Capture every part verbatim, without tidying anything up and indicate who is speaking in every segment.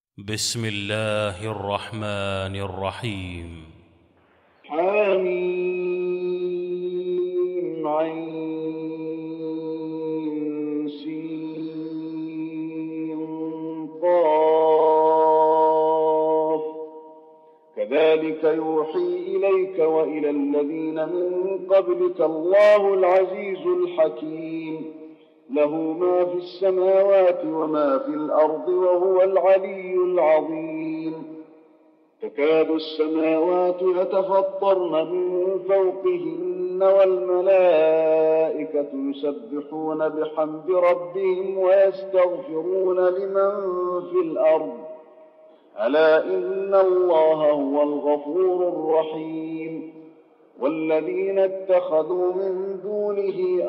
Speaker 1: بسم الله الرحمن الرحيم.
Speaker 2: حميم عين سين قاف كذلك يوحي إليك وإلى الذين من قبلك الله العزيز الحكيم له ما في السماوات وما في الأرض وهو العلي العظيم. تكاد السماوات يتفطرن من فوقهن والملائكة يسبحون بحمد ربهم ويستغفرون لمن في الأرض ألا إن الله هو الغفور الرحيم. والذين اتخذوا من دونه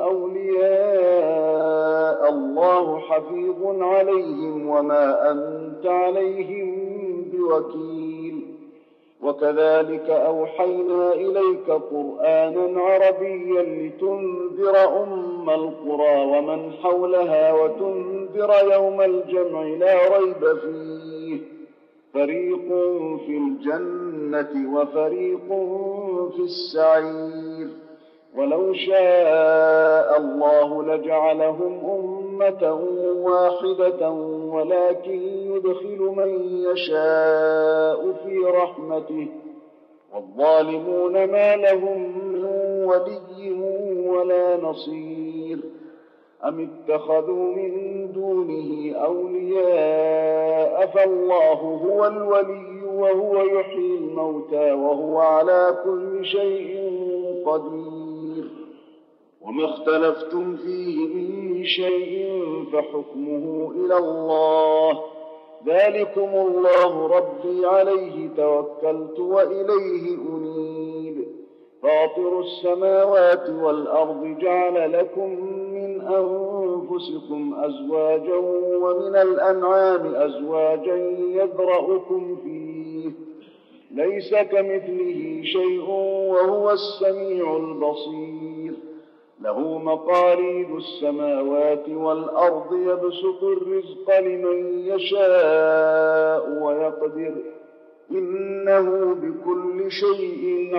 Speaker 2: أولياء الله حفيظ عليهم وما أنت عليهم بوكيل. وكذلك أوحينا إليك قرآنا عربيا لتنذر أم القرى ومن حولها وتنذر يوم الجمع لا ريب فيه فريق في الجنة وفريق في السعير. ولو شاء الله لجعلهم أمة واحدة ولكن يدخل من يشاء في رحمته والظالمون ما لهم من ولي ولا نصير. أم اتخذوا من دونه أولياء فالله هو الولي وهو يحيي الموتى وهو على كل شيء قدير. وما اختلفتم فيه من شيء فحكمه إلى الله ذلكم الله ربي عليه توكلت وإليه أنيب. فاطر السماوات والأرض جعل لكم من أنفسكم أزواجا ومن الأنعام أزواجا يذرأكم فيه ليس كمثله شيء وهو السميع البصير. له مقاليد السماوات والأرض يبسط الرزق لمن يشاء ويقدر إنه بكل شيء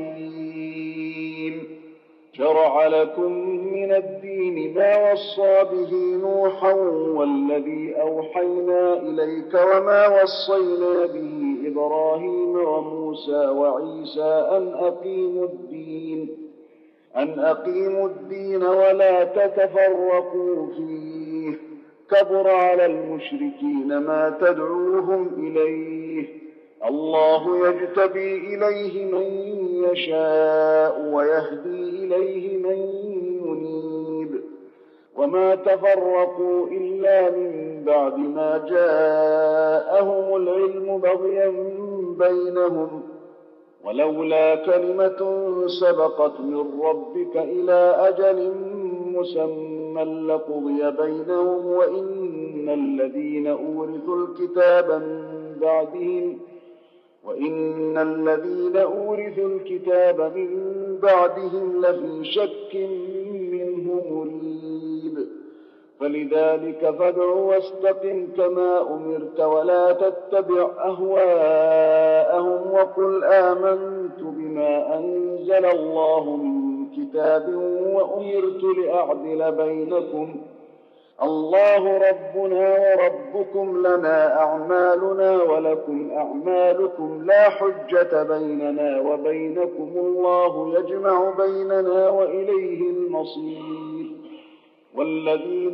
Speaker 2: عليم. شرع لكم من الدين ما وصى به نوحا والذي أوحينا إليك وما وصينا به إبراهيم وموسى وعيسى أن أقيموا الدين أن أقيموا الدين ولا تتفرقوا فيه كبر على المشركين ما تدعوهم إليه. الله يجتبي إليه من يشاء ويهدي إليه من ينيب. وما تفرقوا إلا من بعد ما جاءهم العلم بغيا بينهم ولولا كلمة سبقت من ربك إلى أجل مسمى لقضي بينهم وإن الذين أورثوا الكتاب من بعدهم وإن الذين أورثوا الكتاب من بعدهم لفي شك منه مريب. فلذلك فادع واستقم كما أمرت ولا تتبع أهواءهم وقل آمنت بما أنزل الله من كتاب وأمرت لأعدل بينكم الله ربنا وربكم لنا أعمالنا ولكم أعمالكم لا حجة بيننا وبينكم الله يجمع بيننا وإليه المصير. والذين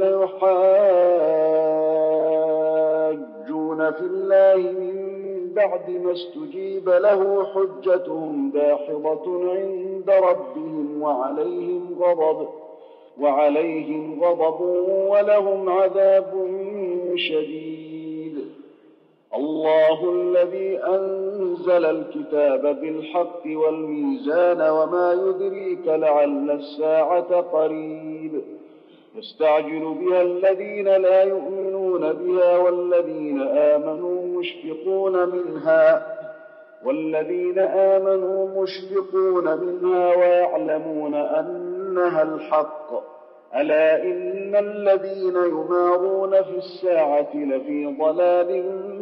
Speaker 2: يحاجون في الله من بعد ما استجيب له حجتهم داحضة عند ربهم وعليهم غضب وعليهم غضب ولهم عذاب شديد. الله الذي أنزل الكتاب بالحق والميزان وما يدريك لعل الساعة قريب. يستعجل بها الذين لا يؤمنون بها والذين آمنوا مشفقون منها والذين آمنوا مشفقون منها ويعلمون أنها الحق ألا إن الذين يمارون في الساعة لفي ضلال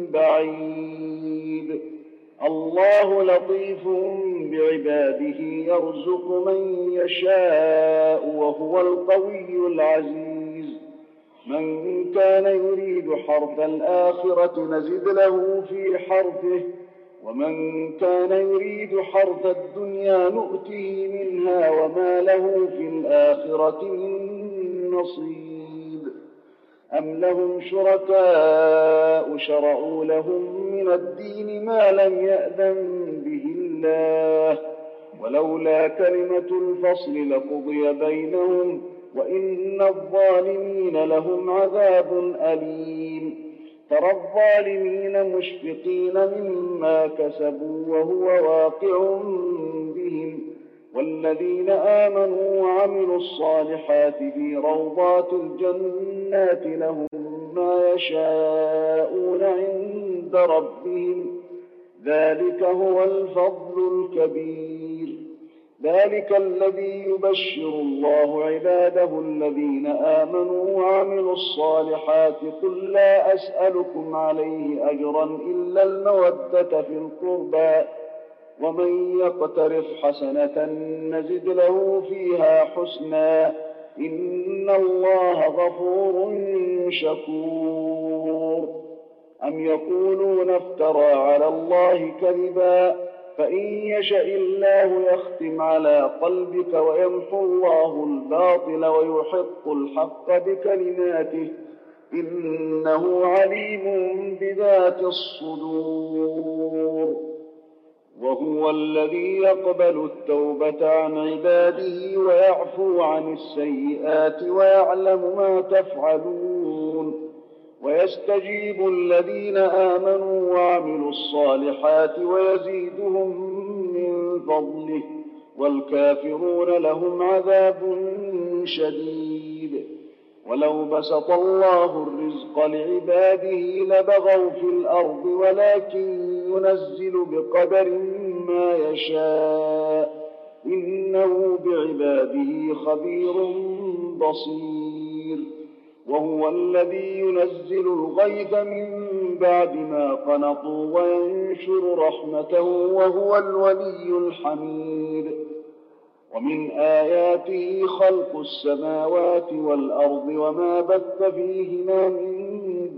Speaker 2: بعيد الله لطيف بعباده يرزق من يشاء وهو القوي العزيز من كان يريد حرث الآخرة نزد له في حرثه ومن كان يريد حرث الدنيا نؤته منها وما له في الآخرة من نصيب أم لهم شركاء شرعوا لهم من الدين ما لم يأذن به الله ولولا كلمة الفصل لقضي بينهم وإن الظالمين لهم عذاب أليم ترى الظالمين مشفقين مما كسبوا وهو واقع بهم والذين آمنوا وعملوا الصالحات في روضات الجنات لهم ما يشاءون عند ربهم ذلك هو الفضل الكبير ذلك الذي يبشر الله عباده الذين آمنوا وعملوا الصالحات قل لا أسألكم عليه أجرا إلا المودة في القربى ومن يقترف حسنة نزد له فيها حسنا إن الله غفور شكور أم يقولون افترى على الله كذبا فإن يشأ الله يختم على قلبك ويمحو الله الباطل ويحق الحق بكلماته إنه عليم بذات الصدور وهو الذي يقبل التوبة عن عباده ويعفو عن السيئات ويعلم ما تفعلون ويستجيب الذين آمنوا وعملوا الصالحات ويزيدهم من فضله والكافرون لهم عذاب شديد ولو بسط الله الرزق لعباده لبغوا في الأرض ولكن ينزل بقدر ما يشاء إنه بعباده خبير بصير وهو الذي ينزل الغيث من بعد ما قنطوا وينشر رحمته وهو الولي الحميد ومن آياته خلق السماوات والأرض وما بث فيهما من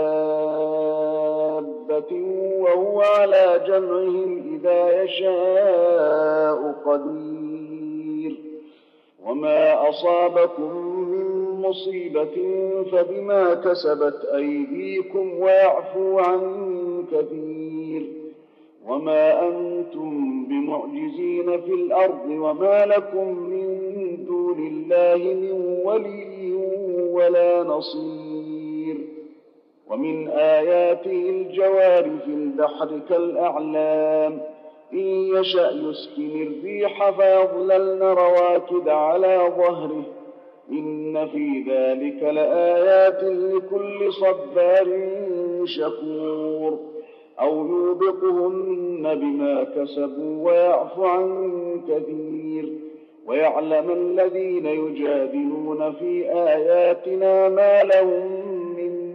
Speaker 2: دابة وهو على جمعهم إذا يشاء قدير وما أصابكم من مصيبة فبما كسبت أيديكم ويعفو عن كثير وما أنتم بمعجزين في الأرض وما لكم من دون الله من ولي ولا نصير ومن آياته الجوار في البحر كالأعلام إن يشأ يسكن الريح فيظللن رواكد على ظهره إن في ذلك لآيات لكل صبار شكور أو يوبقهن بما كسبوا ويعفو عن كثير ويعلم الذين يجادلون في آياتنا ما لهم من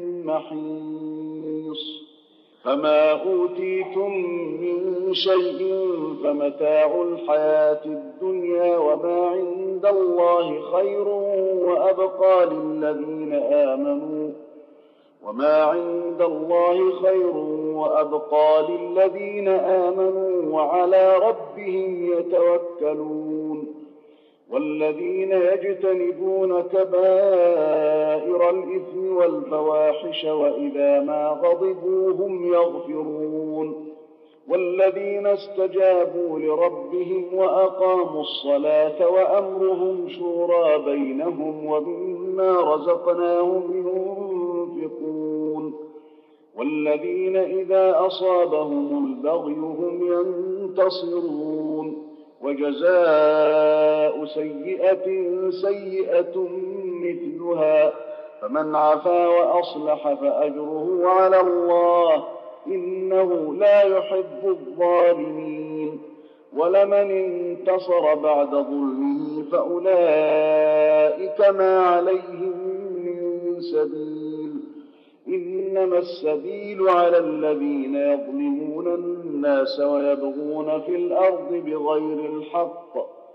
Speaker 2: محيص فما أوتيتم من شيء فمتاع الحياة الدنيا وما عند الله خير وأبقى للذين آمنوا وما عند الله خير وأبقى للذين آمنوا وعلى ربهم يتوكلون والذين يجتنبون كبائر الإثم والفواحش وإذا ما غضبوا هم يغفرون والذين استجابوا لربهم وأقاموا الصلاة وأمرهم شورى بينهم ومما رزقناهم ينفقون والذين إذا أصابهم البغي هم ينتصرون وجزاء سيئة سيئة مثلها فمن عفا وأصلح فأجره على الله إنه لا يحب الظالمين ولمن انتصر بعد ظلمه فأولئك ما عليهم من سبيل إنما السبيل على الذين يظلمون الناس ويبغون في الأرض بغير الحق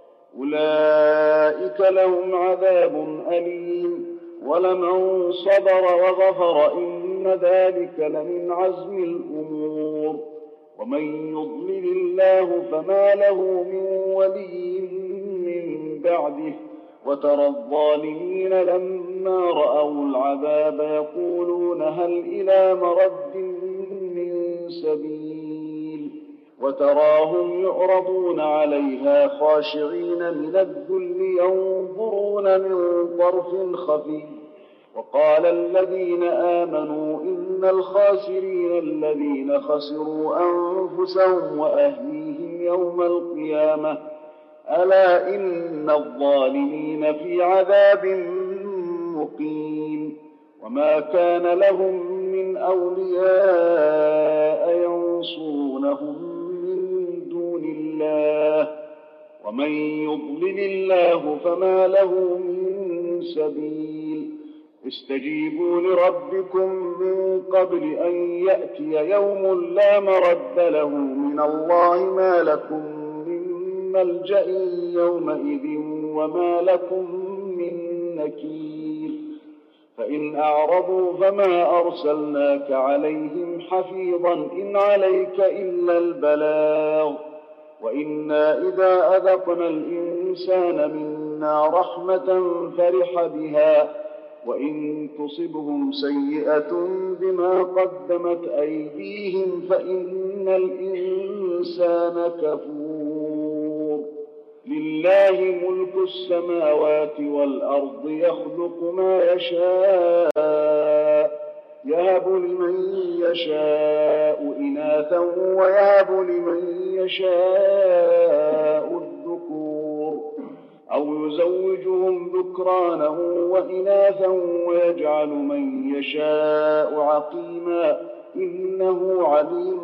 Speaker 2: أولئك لهم عذاب أليم ولمن صبر وغفر إن ذلك لمن عزم الأمور ومن يضلل الله فما له من ولي من بعده وترى الظالمين لما رأوا العذاب يقولون هل إلى مرد من سبيل وتراهم يعرضون عليها خاشعين من الذل ينظرون من طرف خفي وقال الذين آمنوا إن الخاسرين الذين خسروا أنفسهم وأهليهم يوم القيامة ألا إن الظالمين في عذاب مقيم وما كان لهم من أولياء ينصرونهم من دون الله ومن يضلل الله فما له من سبيل استجيبوا لربكم من قبل أن يأتي يوم لا مرد له من الله ما لكم ملجأ يومئذ وما لكم من نكير فإن أعرضوا فما أرسلناك عليهم حفيظا إن عليك إلا البلاغ وإنا إذا أذقنا الإنسان منا رحمة فرح بها وإن تصبهم سيئة بما قدمت أيديهم فإن الإنسان كفور لله ملك السماوات والأرض يخلق ما يشاء يهب لمن يشاء إناثا ويهب لمن يشاء الذكور أو يزوجهم ذكرانا وإناثا ويجعل من يشاء عقيما إنه عليم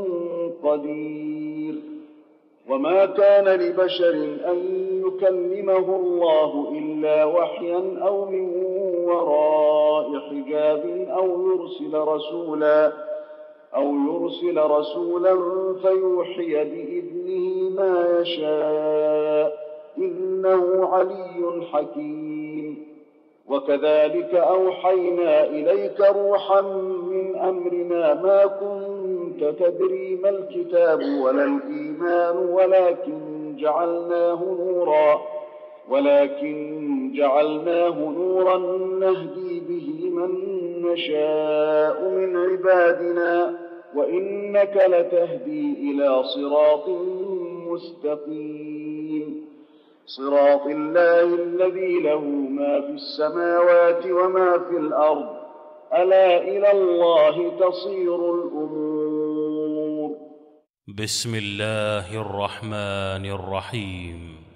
Speaker 2: قدير وما كان لبشر أن يكلمه الله إلا وحيا أو من وراء حجاب أو يرسل رسولا أو يرسل رسولا فيوحي بإذنه ما يشاء إنه علي حكيم وكذلك أوحينا إليك روحا من أمرنا ما كنت تدري ما الكتاب ولا الإيمان ولكن جعلناه نورا ولكن جعلناه نورا نهدي به من نشاء من عبادنا وإنك لتهدي إلى صراط مستقيم صراط الله الذي له ما في السماوات وما في الأرض ألا إلى الله تصير الأمور
Speaker 1: بسم الله الرحمن الرحيم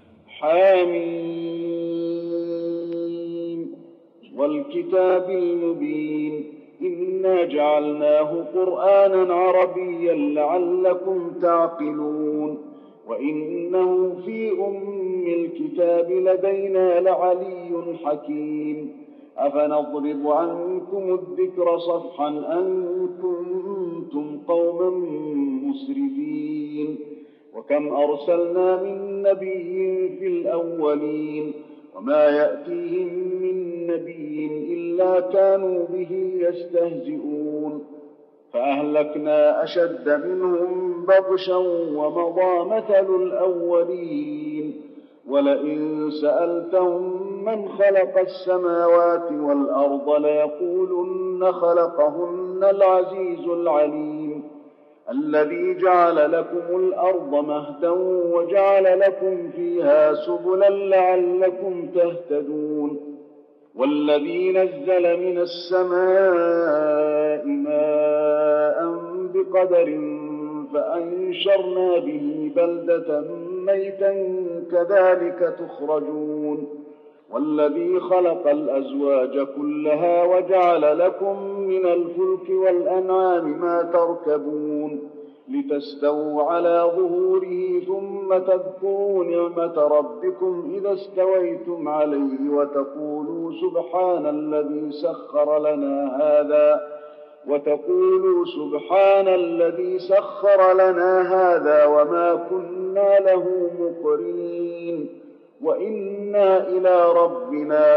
Speaker 2: حميم والكتاب المبين إنا جعلناه قرآنا عربيا لعلكم تعقلون وإنه في أم الكتاب لدينا لعلي حكيم أفنضرب عنكم الذكر صفحا أن كنتم قوما مسرفين وكم أرسلنا من نبي في الأولين وما يأتيهم من نبي إلا كانوا به يستهزئون فأهلكنا أشد منهم بطشا ومضى مثل الأولين ولئن سألتهم من خلق السماوات والأرض ليقولن خلقهن العزيز العليم الذي جعل لكم الأرض مهدا وجعل لكم فيها سبلا لعلكم تهتدون والذي نزل من السماء ماء بقدر فأنشرنا به بلدة ميتا كذلك تخرجون والذي خلق الأزواج كلها وجعل لكم من الفلك والأنعام ما تركبون لتستووا على ظهوره ثم تذكروا نعمة ربكم إذا استويتم عليه وتقولوا سبحان الذي سخر لنا هذا وتقولوا سبحان الذي سخر لنا هذا وما كنا له مقرنين وإنا إلى ربنا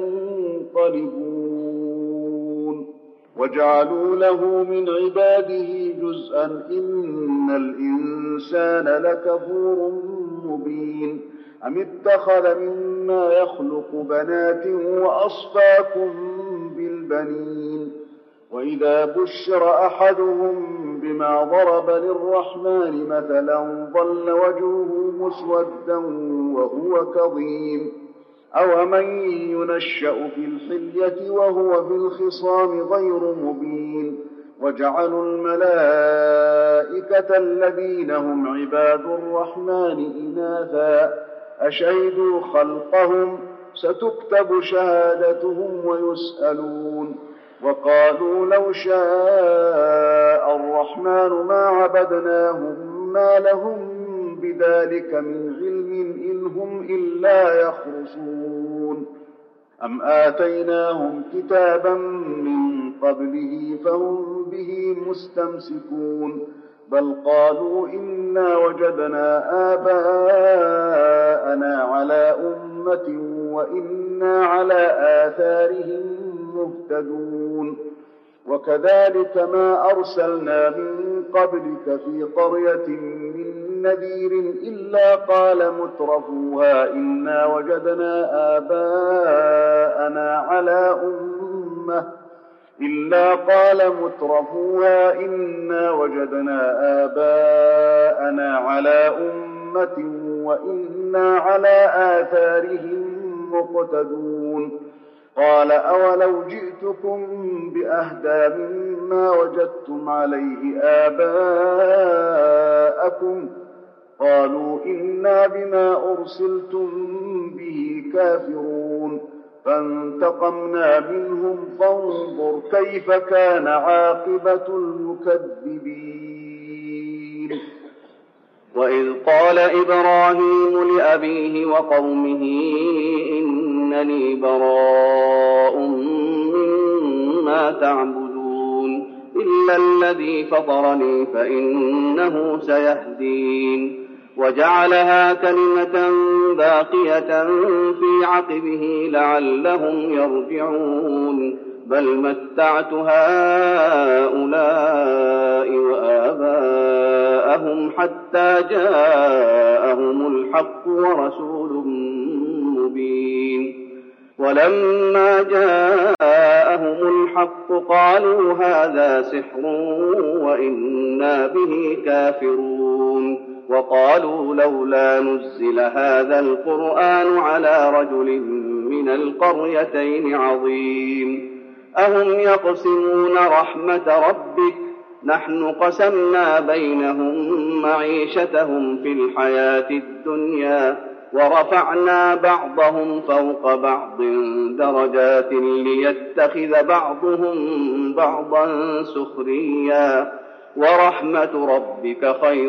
Speaker 2: لمنقلبون وجعلوا له من عباده جزءا إن الإنسان لكفور مبين أم اتخذ مما يخلق بنات وأصفاكم بالبنين وإذا بشر أحدهم بما ضرب للرحمن مثلا ظل وجهه مسودا وهو كظيم أومن ينشأ في الحلية وهو في الخصام غير مبين وجعلوا الملائكة الذين هم عباد الرحمن إناثا أشهدوا خلقهم ستكتب شهادتهم ويسألون وقالوا لو شاء الرحمن ما عبدناهم ما لهم بذلك من علم إن هم إلا يخرصون أم آتيناهم كتابا من قبله فهم به مستمسكون بل قالوا إنا وجدنا آباءنا على أمة وإنا على آثارهم مهتدون وكذلك ما أرسلنا من قبلك في قرية من نذير إلا قال مترفوها إنا وجدنا آباءنا على أمة إلا قال مترفوها إنا وجدنا آباءنا على أمة وإنا على آثارهم مقتدون قال أولو جئتكم بأهدى مما وجدتم عليه آباءكم قالوا إنا بما أرسلتم به كافرون فانتقمنا منهم فانظر كيف كان عاقبة المكذبين
Speaker 3: وإذ قال إبراهيم لأبيه وقومه إنني براء مما تعبدون إلا الذي فطرني فإنه سيهدين وجعلها كلمة باقية في عقبه لعلهم يرجعون بل متعت هؤلاء وآباءهم حتى جاءهم الحق ورسول مبين ولما جاءهم الحق قالوا هذا سحر وإنا به كافرون وقالوا لولا نزل هذا القرآن على رجل من القريتين عظيم أهم يقسمون رحمة ربك نحن قسمنا بينهم معيشتهم في الحياة الدنيا ورفعنا بعضهم فوق بعض درجات ليتخذ بعضهم بعضا سخريا ورحمة ربك خير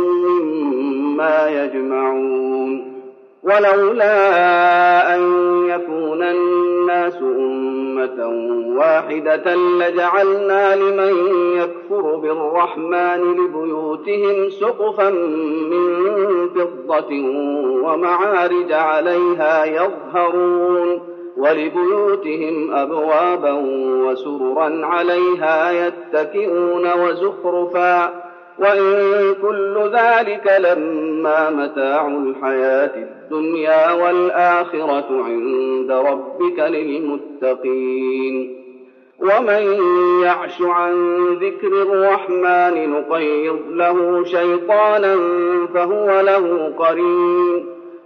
Speaker 3: مما يجمعون ولولا أن يكون الناس أمة واحدة لجعلنا لمن يكفر بالرحمن لبيوتهم سقفا من فضة ومعارج عليها يظهرون ولبيوتهم أبوابا وسررا عليها يتكئون وزخرفا وإن كل ذلك لما متاع الحياة الدنيا والآخرة عند ربك للمتقين ومن يعش عن ذكر الرحمن نقيض له شيطانا فهو له قرين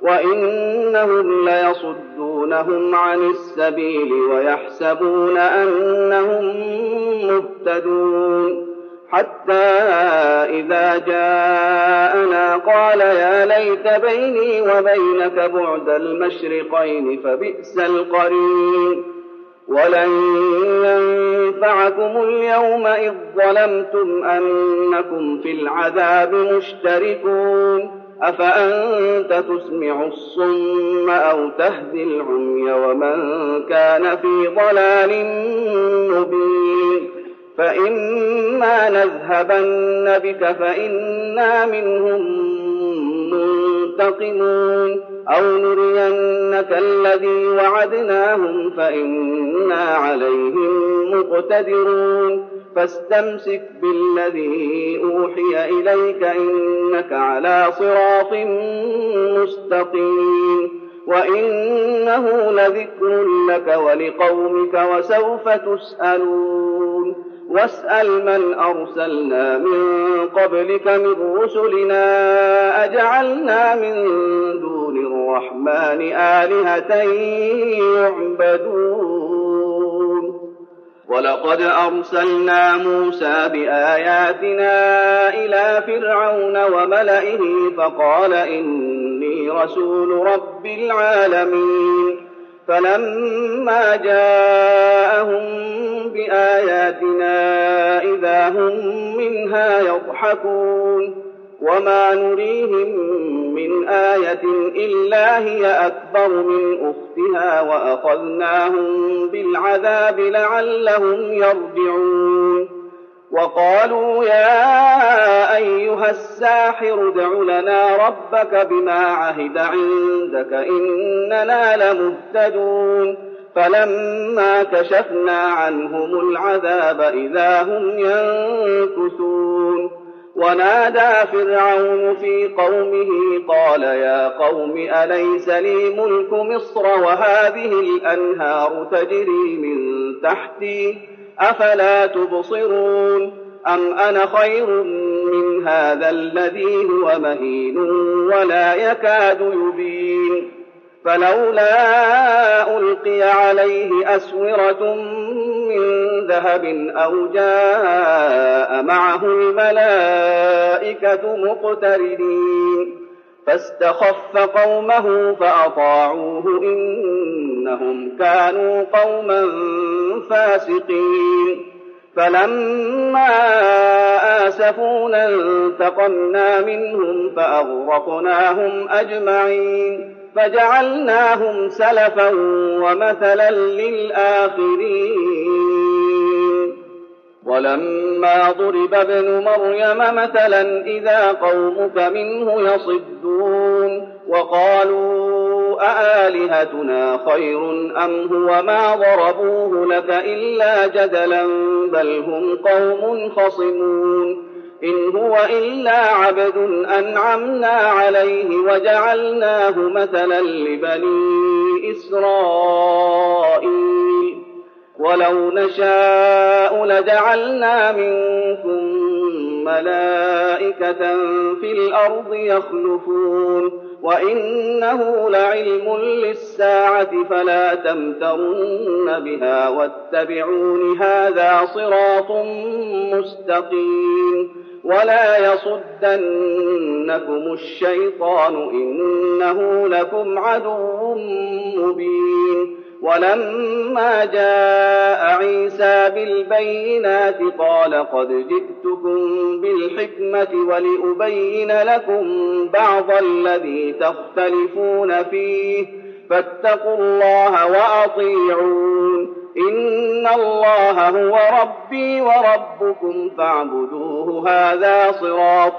Speaker 3: وإنهم ليصدونهم عن السبيل ويحسبون أنهم مهتدون حتى إذا جاءنا قال يا ليت بيني وبينك بعد المشرقين فبئس القرين ولن ينفعكم اليوم إذ ظلمتم أنكم في العذاب مشتركون أفأنت تسمع الصم أو تهدي العمي ومن كان في ضلال مبين فإما نذهبن بك فإنا منهم منتقمون أو نرينك الذي وعدناهم فإنا عليهم مقتدرون فاستمسك بالذي أوحي إليك إنك على صراط مستقيم وإنه لذكر لك ولقومك وسوف تسألون واسأل من أرسلنا من قبلك من رسلنا أجعلنا من دون الرحمن آلهة يعبدون ولقد أرسلنا موسى بآياتنا إلى فرعون وملئه فقال إني رسول رب العالمين فلما جاءهم بآياتنا إذا هم منها يضحكون وما نريهم من آية إلا هي أكبر من أختها وأخذناهم بالعذاب لعلهم يرجعون وقالوا يا أيها الساحر ادع لنا ربك بما عهد عندك إننا لمهتدون فلما كشفنا عنهم العذاب إذا هم ينكثون ونادى فرعون في قومه قال يا قوم أليس لي ملك مصر وهذه الأنهار تجري من تحتي أفلا تبصرون أم أنا خير من هذا الذي هو مهين ولا يكاد يبين فلولا ألقي عليه أسورة من ذهب أو جاء معه الملائكة مقترنين فاستخف قومه فأطاعوه إنهم كانوا قوما فاسقين فلما آسفونا انتقمنا منهم فأغرقناهم أجمعين فجعلناهم سلفا ومثلا للآخرين ولما ضرب ابن مريم مثلا إذا قومك منه يصدون وقالوا أآلهتنا خير أم هو ما ضربوه لك إلا جدلا بل هم قوم خصمون إن هو إلا عبد أنعمنا عليه وجعلناه مثلا لبني إسرائيل ولو نشاء لجعلنا منكم ملائكة في الأرض يخلفون وإنه لعلم للساعة فلا تمترن بها واتبعون هذا صراط مستقيم ولا يصدنكم الشيطان إنه لكم عدو مبين ولما جاء عيسى بالبينات قال قد جئتكم بالحكمة ولأبين لكم بعض الذي تختلفون فيه فاتقوا الله وأطيعون إن الله هو ربي وربكم فاعبدوه هذا صراط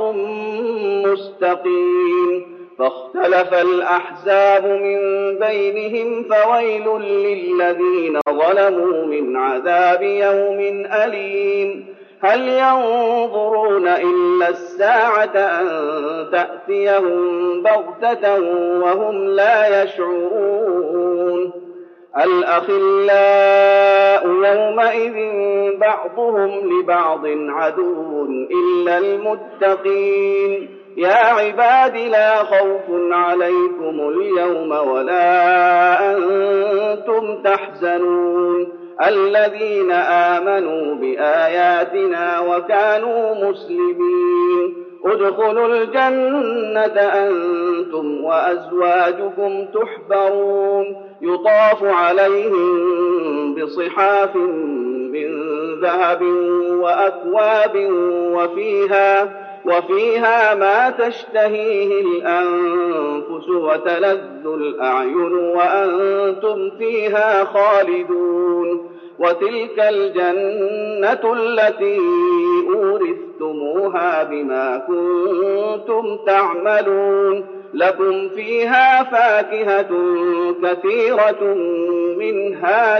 Speaker 3: مستقيم فاختلف الأحزاب من بينهم فويل للذين ظلموا من عذاب يوم أليم هل ينظرون إلا الساعة أن تأتيهم بغتة وهم لا يشعرون الأخلاء يومئذ بعضهم لبعض عدو إلا المتقين يا عباد لا خوف عليكم اليوم ولا أنتم تحزنون الذين آمنوا بآياتنا وكانوا مسلمين ادخلوا الجنة أنتم وأزواجكم تحبرون يطاف عليهم بصحاف من ذهب وأكواب وفيها وفيها ما تشتهيه الأنفس وتلذ الأعين وأنتم فيها خالدون وتلك الجنة التي أورثتموها بما كنتم تعملون لكم فيها فاكهة كثيرة منها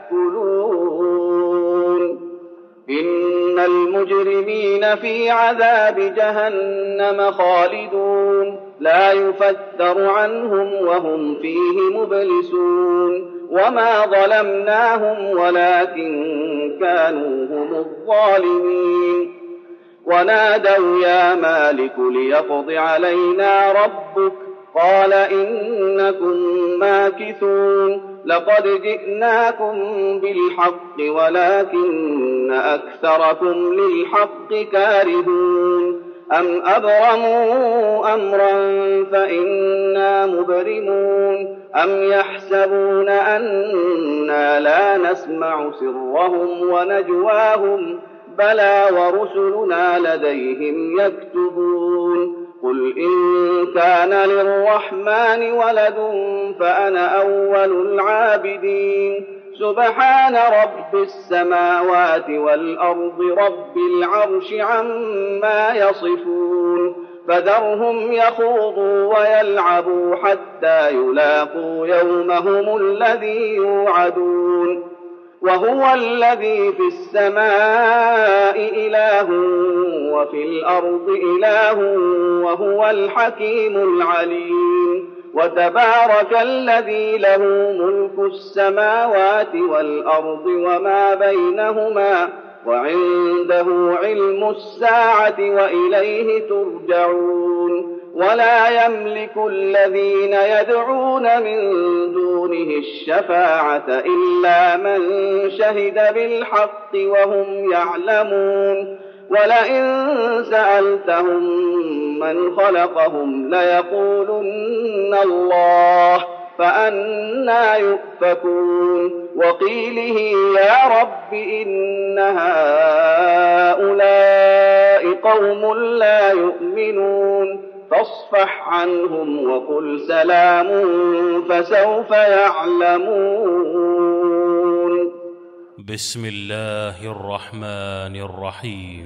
Speaker 3: تأكلون إن المجرمين في عذاب جهنم خالدون لا يفتر عنهم وهم فيه مبلسون وما ظلمناهم ولكن كانوا هم الظالمين ونادوا يا مالك ليقض علينا ربك قال إنكم ماكثون لقد جئناكم بالحق ولكن أكثركم للحق كارهون أم أبرموا أمرا فإنا مبرمون أم يحسبون أنا لا نسمع سرهم ونجواهم بلى ورسلنا لديهم يكتبون قل إن كان للرحمن ولد فأنا أول العابدين سبحان رب السماوات والأرض رب العرش عما يصفون فذرهم يخوضوا ويلعبوا حتى يلاقوا يومهم الذي يوعدون وهو الذي في السماء إله وفي الأرض إله وهو الحكيم العليم وتبارك الذي له ملك السماوات والأرض وما بينهما وعنده علم الساعة وإليه ترجعون ولا يملك الذين يدعون من دونه الشفاعة إلا من شهد بالحق وهم يعلمون ولئن سألتهم من خلقهم ليقولن الله فأنى يؤفكون وقيله يا رب إن هؤلاء قوم لا يؤمنون فاصفح عنهم وقل سلام فسوف يعلمون
Speaker 1: بسم الله الرحمن الرحيم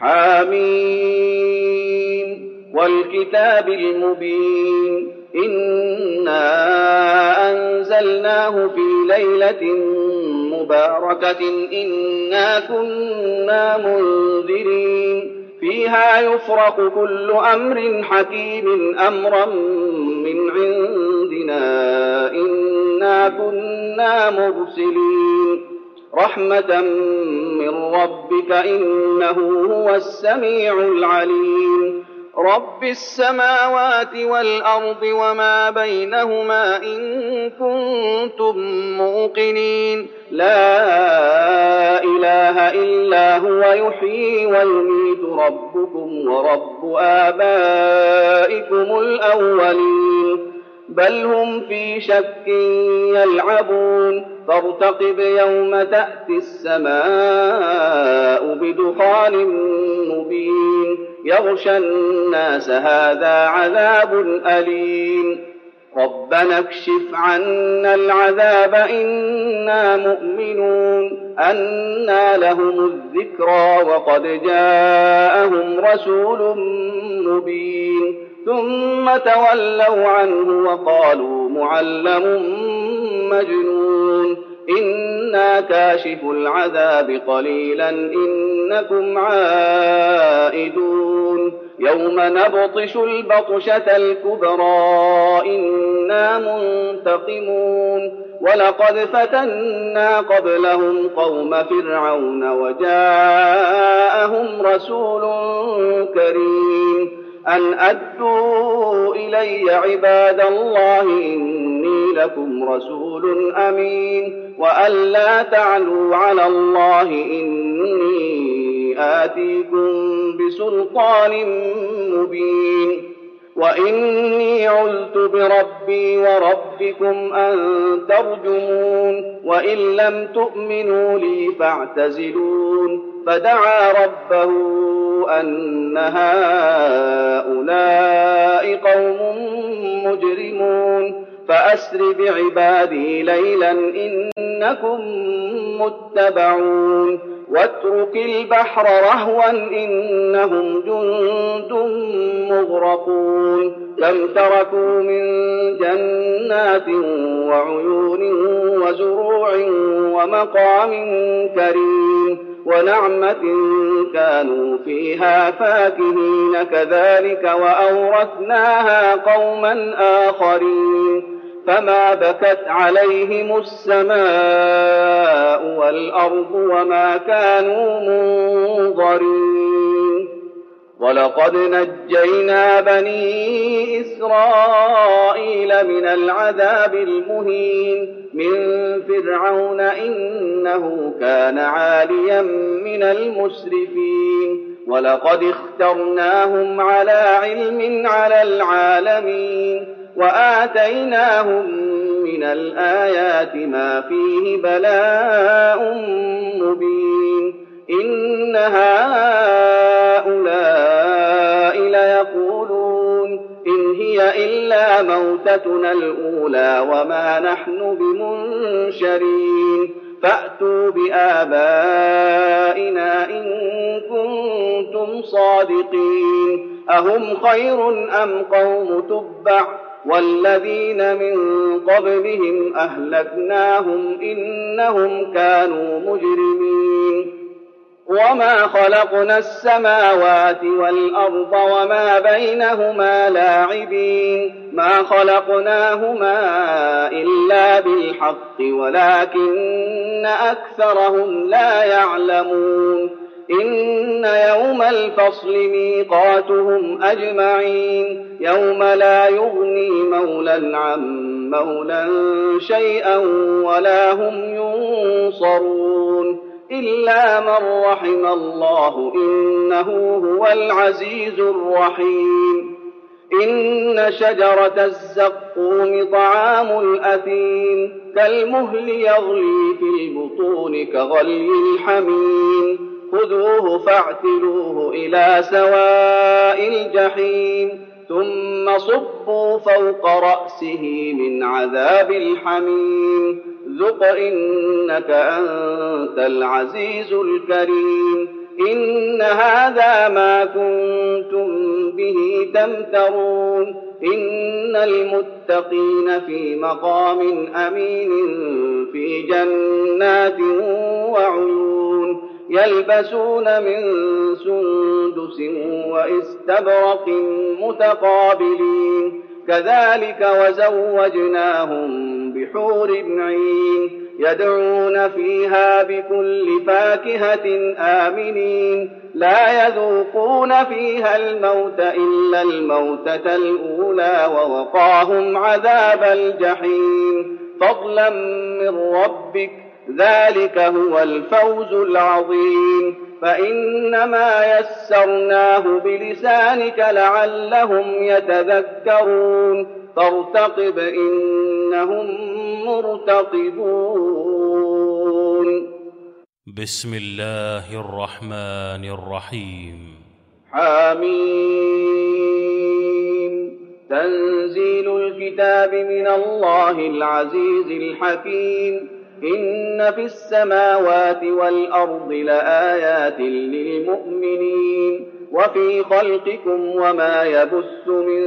Speaker 3: حميم والكتاب المبين إنا أنزلناه في ليلة مباركة إنا كنا منذرين فيها يفرق كل أمر حكيم أمرا من عندنا إنا كنا مرسلين رحمة من ربك إنه هو السميع العليم رب السماوات والأرض وما بينهما إن كنتم موقنين لا إله إلا هو يحيي ويميت ربكم ورب آبائكم الأولين بل هم في شك يلعبون فارتقب يوم تأتي السماء بدخان مبين يغشى الناس هذا عذاب أليم ربنا اكشف عنا العذاب إنا مؤمنون أنى لهم الذكرى وقد جاءهم رسول مبين ثم تولوا عنه وقالوا معلم مجنون إنا كاشف العذاب قليلا إنكم عائدون يوم نبطش البطشة الكبرى إنا منتقمون ولقد فتنا قبلهم قوم فرعون وجاءهم رسول كريم أن أدوا إلي عباد الله إني لكم رسول أمين وأن لا تعلوا على الله إني آتيكم بسلطان مبين وإني عذت بربي وربكم أن ترجمون وإن لم تؤمنوا لي فاعتزلون فدعا ربه أن هؤلاء قوم مجرمون فأسر بعبادي ليلا إنكم متبعون واترك البحر رهوا إنهم جند مغرقون كم تركوا من جنات وعيون وزروع ومقام كريم ونعمة كانوا فيها فاكهين كذلك وأورثناها قوما آخرين فما بكت عليهم السماء والأرض وما كانوا منظرين ولقد نجينا بني إسرائيل من العذاب المهين من فرعون إنه كان عاليا من المسرفين ولقد اخترناهم على علم على العالمين وآتيناهم من الآيات ما فيه بلاء مبين إن هؤلاء ليقولون إن هي إلا موتتنا الأولى وما نحن بمنشرين فأتوا بآبائنا إن كنتم صادقين أهم خير أم قوم تبع والذين من قبلهم أهلكناهم إنهم كانوا مجرمين وما خلقنا السماوات والأرض وما بينهما لاعبين ما خلقناهما إلا بالحق ولكن أكثرهم لا يعلمون إن يوم الفصل ميقاتهم أجمعين يوم لا يغني مولى عن مولى شيئا ولا هم ينصرون إلا من رحم الله إنه هو العزيز الرحيم إن شجرة الزقوم طعام الأثيم كالمهل يغلي في البطون كغلي الحميم خذوه فاعتلوه إلى سواء الجحيم ثم صبوا فوق رأسه من عذاب الحميم ذق إنك أنت العزيز الكريم إن هذا ما كنتم به تمترون إن المتقين في مقام أمين في جنات وعيون يلبسون من سندس واستبرق متقابلين كذلك وزوجناهم بحور عين يدعون فيها بكل فاكهة آمنين لا يذوقون فيها الموت إلا الموتة الأولى ووقاهم عذاب الجحيم فضلا من ربك ذلك هو الفوز العظيم فإنما يسرناه بلسانك لعلهم يتذكرون فارتقب إنهم مرتقبون
Speaker 1: بسم الله الرحمن الرحيم
Speaker 3: حميم تنزيل الكتاب من الله العزيز الحكيم إن في السماوات والأرض لآيات للمؤمنين وفي خلقكم وما يبث من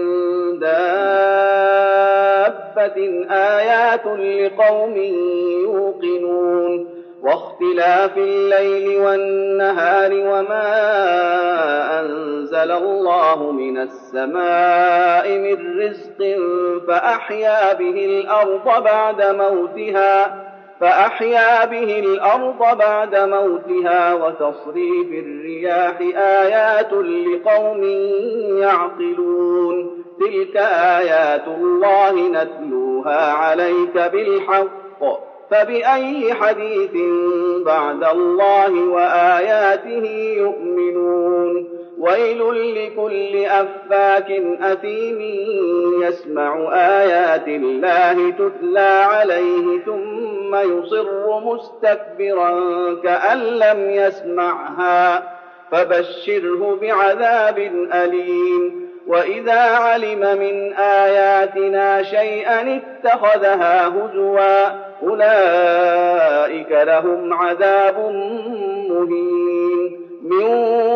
Speaker 3: دابة آيات لقوم يوقنون واختلاف الليل والنهار وما أنزل الله من السماء من رزق فأحيا به الأرض بعد موتها فأحيا به الأرض بعد موتها وتصريف الرياح آيات لقوم يعقلون تلك آيات الله نتلوها عليك بالحق فبأي حديث بعد الله وآياته يؤمنون ويل لكل أفاك أثيم يسمع آيات الله تتلى عليه ثم يصر مستكبرا كأن لم يسمعها فبشره بعذاب أليم وإذا علم من آياتنا شيئا اتخذها هزوا أولئك لهم عذاب مهين من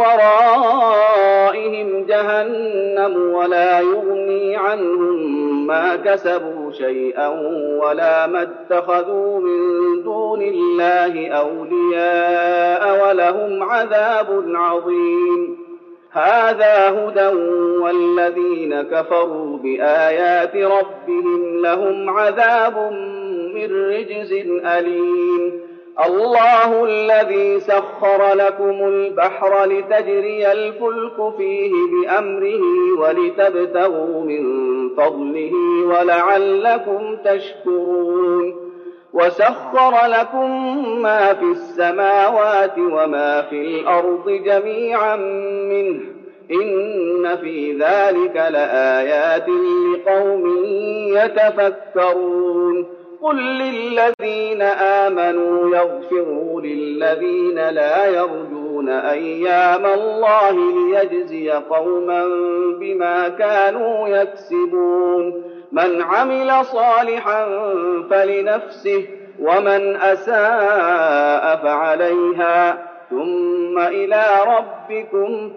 Speaker 3: ورائهم جهنم ولا يغني عنهم ما كسبوا شيئا ولا ما اتخذوا من دون الله أولياء ولهم عذاب عظيم هذا هدى والذين كفروا بآيات ربهم لهم عذاب من رجز أليم الله الذي سخر لكم البحر لتجري الفلك فيه بأمره ولتبتغوا من فضله ولعلكم تشكرون وسخر لكم ما في السماوات وما في الأرض جميعا منه إن في ذلك لآيات لقوم يتفكرون قل للذين آمنوا يغفروا للذين لا يرجون أيام الله ليجزي قوما بما كانوا يكسبون من عمل صالحا فلنفسه ومن أساء فعليها ثم إلى ربكم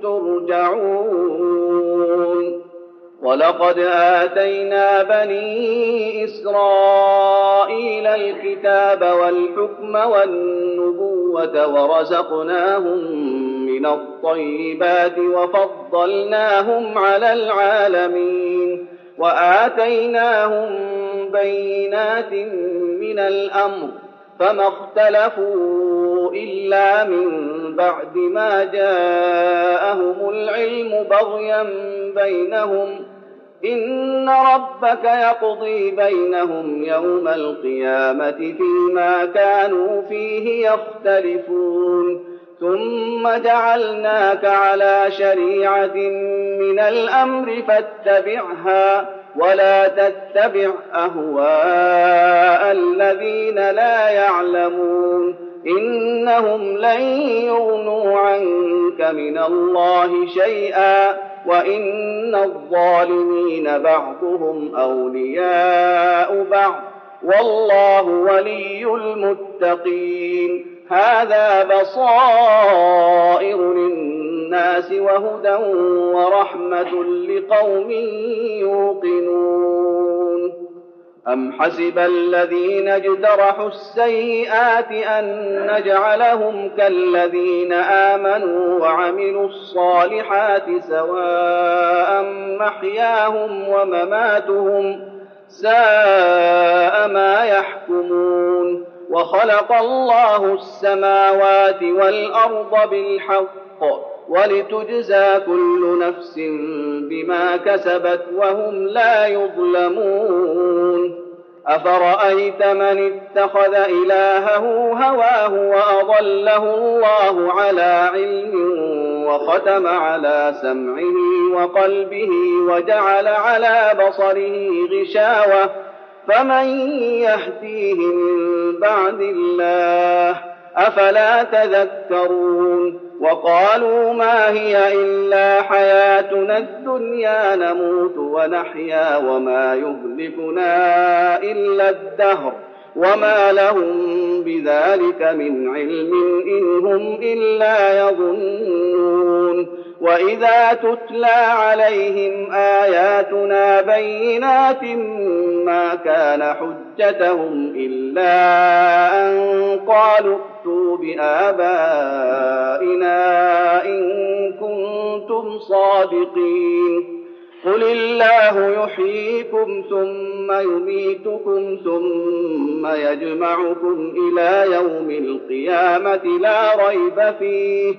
Speaker 3: ترجعون ولقد آتينا بني إسرائيل الكتاب والحكم والنبوة ورزقناهم من الطيبات وفضلناهم على العالمين وآتيناهم بينات من الأمر فما اختلفوا إلا من بعد ما جاءهم العلم بغيا بينهم إن ربك يقضي بينهم يوم القيامة فيما كانوا فيه يختلفون ثم جعلناك على شريعة من الأمر فاتبعها ولا تتبع أهواء الذين لا يعلمون إنهم لن يغنوا عنك من الله شيئا وإن الظالمين بعضهم أولياء بعض والله ولي المتقين هذا بصائر للناس وهدى ورحمة لقوم يوقنون أم حسب الذين اجترحوا السيئات أن نجعلهم كالذين آمنوا وعملوا الصالحات سواء محياهم ومماتهم ساء ما يحكمون وخلق الله السماوات والأرض بالحق ولتجزى كل نفس بما كسبت وهم لا يظلمون أفرأيت من اتخذ إلهه هواه وأضله الله على علم وختم على سمعه وقلبه وجعل على بصره غشاوة فمن يهديه من بعد الله أفلا تذكرون وقالوا ما هي إلا حياتنا الدنيا نموت ونحيا وما يهلكنا إلا الدهر وما لهم بذلك من علم إن هم إلا يظنون وإذا تتلى عليهم آياتنا بينات ما كان حجتهم إلا أن قالوا ائتوا بآبائنا إن كنتم صادقين قل الله يحييكم ثم يميتكم ثم يجمعكم إلى يوم القيامة لا ريب فيه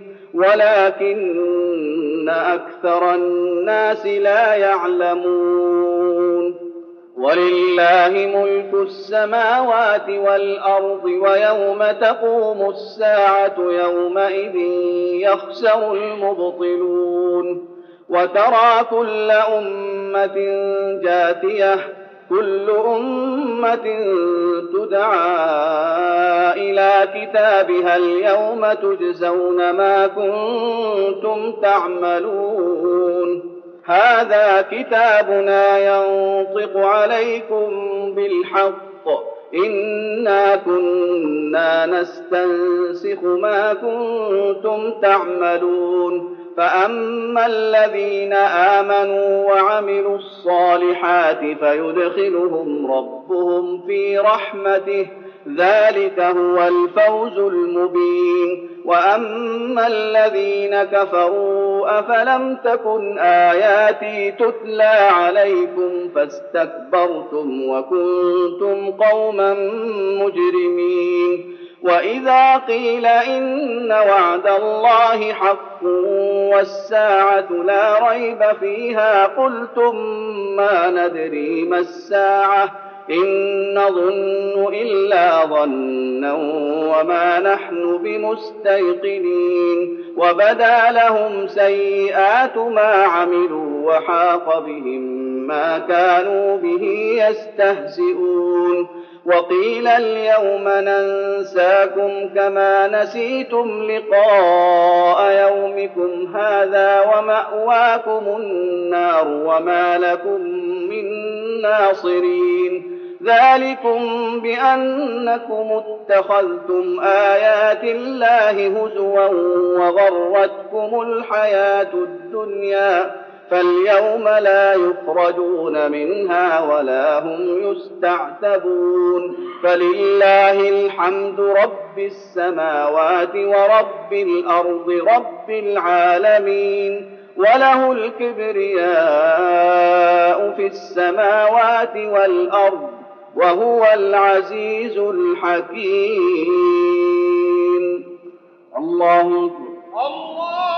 Speaker 3: ولكن أكثر الناس لا يعلمون ولله ملك السماوات والأرض ويوم تقوم الساعة يومئذ يخسر المبطلون وترى كل أمة جاثية كل أمة تدعى إلى كتابها اليوم تجزون ما كنتم تعملون هذا كتابنا ينطق عليكم بالحق إنا كنا نستنسخ ما كنتم تعملون فأما الذين آمنوا وعملوا الصالحات فيدخلهم ربهم في رحمته ذلك هو الفوز المبين وأما الذين كفروا أفلم تكن آياتي تتلى عليكم فاستكبرتم وكنتم قوما مجرمين وإذا قيل إن وعد الله حق والساعة لا ريب فيها قلتم ما ندري ما الساعة إن نظن إلا ظنا وما نحن بمستيقنين وبدا لهم سيئات ما عملوا وحاق بهم ما كانوا به يستهزئون وقيل اليوم ننساكم كما نسيتم لقاء يومكم هذا ومأواكم النار وما لكم من ناصرين ذلكم بأنكم اتخذتم آيات الله هزوا وغرتكم الحياة الدنيا فاليوم لا يخرجون منها ولا هم يستعتبون فلله الحمد رب السماوات ورب الأرض رب العالمين وله الكبرياء في السماوات والأرض وهو العزيز الحكيم الله أكبر. الله